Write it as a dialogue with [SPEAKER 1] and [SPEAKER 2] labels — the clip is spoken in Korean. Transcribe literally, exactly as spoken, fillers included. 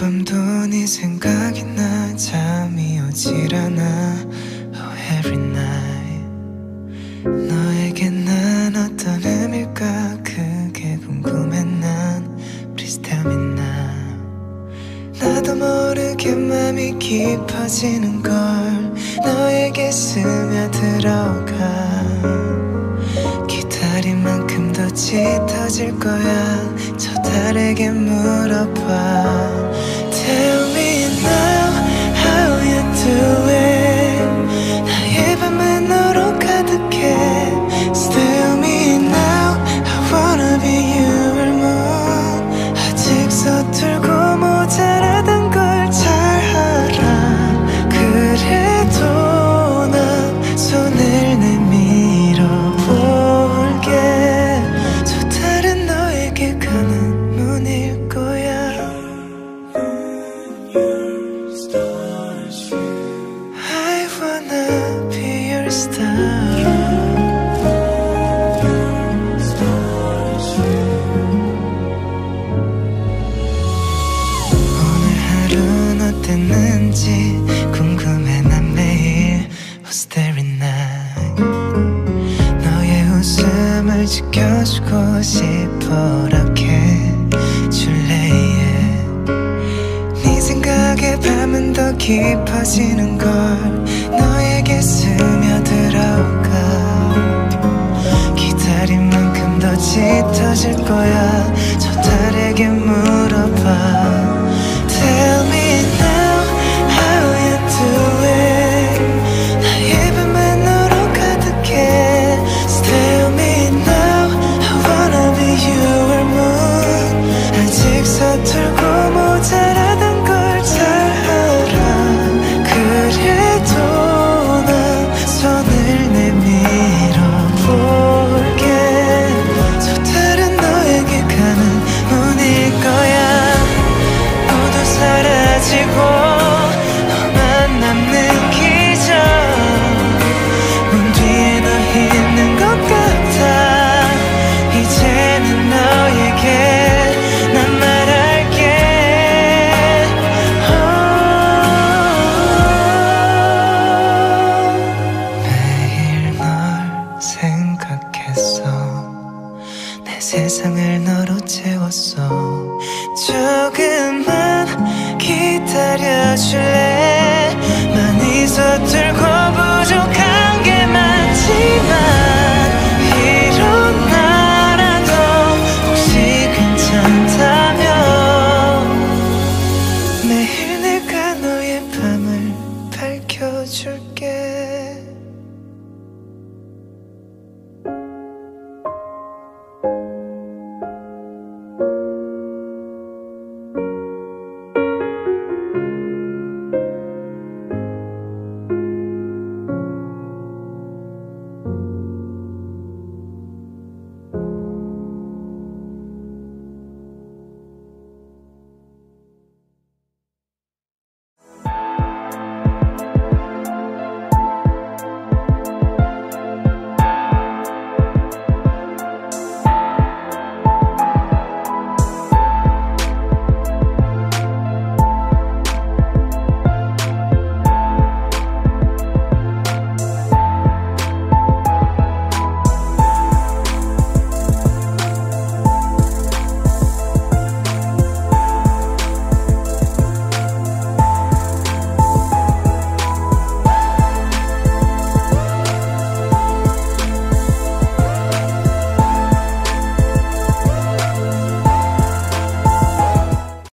[SPEAKER 1] 밤도 네 생각이 나 잠이 오질 않아 Oh every night 너에게 난 어떤 의미일까 그게 궁금해 난 Please tell me now 나도 모르게 맘이 깊어지는 걸 너에게 스며들어가 기다린 만큼 더 짙어질 거야 저 달에게 물어봐 Tell me now how you doing 나의 밤은 너로 가득해 Still me now I wanna be your moon 아직 서툴고 모자라단 걸 잘 알아 그래도 난 손을 내밀어 볼게 저 달은 너에게 가는 문일 거야 I wanna be your star 오늘 하루는 어땠는지 궁금해 난 매일 Oh starry night 너의 웃음을 지켜주고 싶어 이렇게 줄래 yeah. 네 생각에 밤은 더 깊어지는 걸 너에게 스며들어가 기다린 만큼 더 짙어질 거야 저 달에게 물어봐 Tell me now how you doing 나의 밤은 너로 가득해 Tell me now I wanna be your moon 아직 서툴고 모자라단 걸 잘 알아 그래도 난 손을 내밀어 볼게 저 달은 너에게 가는 문일 거야 모두 사라지고 너만 남는 기적 문 뒤에 너 있는 것 같아 이제는 너에게 난 말할게 oh. 매일 널 생각했어 내 세상을 너로 채웠어 조금만 기다려줄래 많이 서툴고 부족한 게 많지만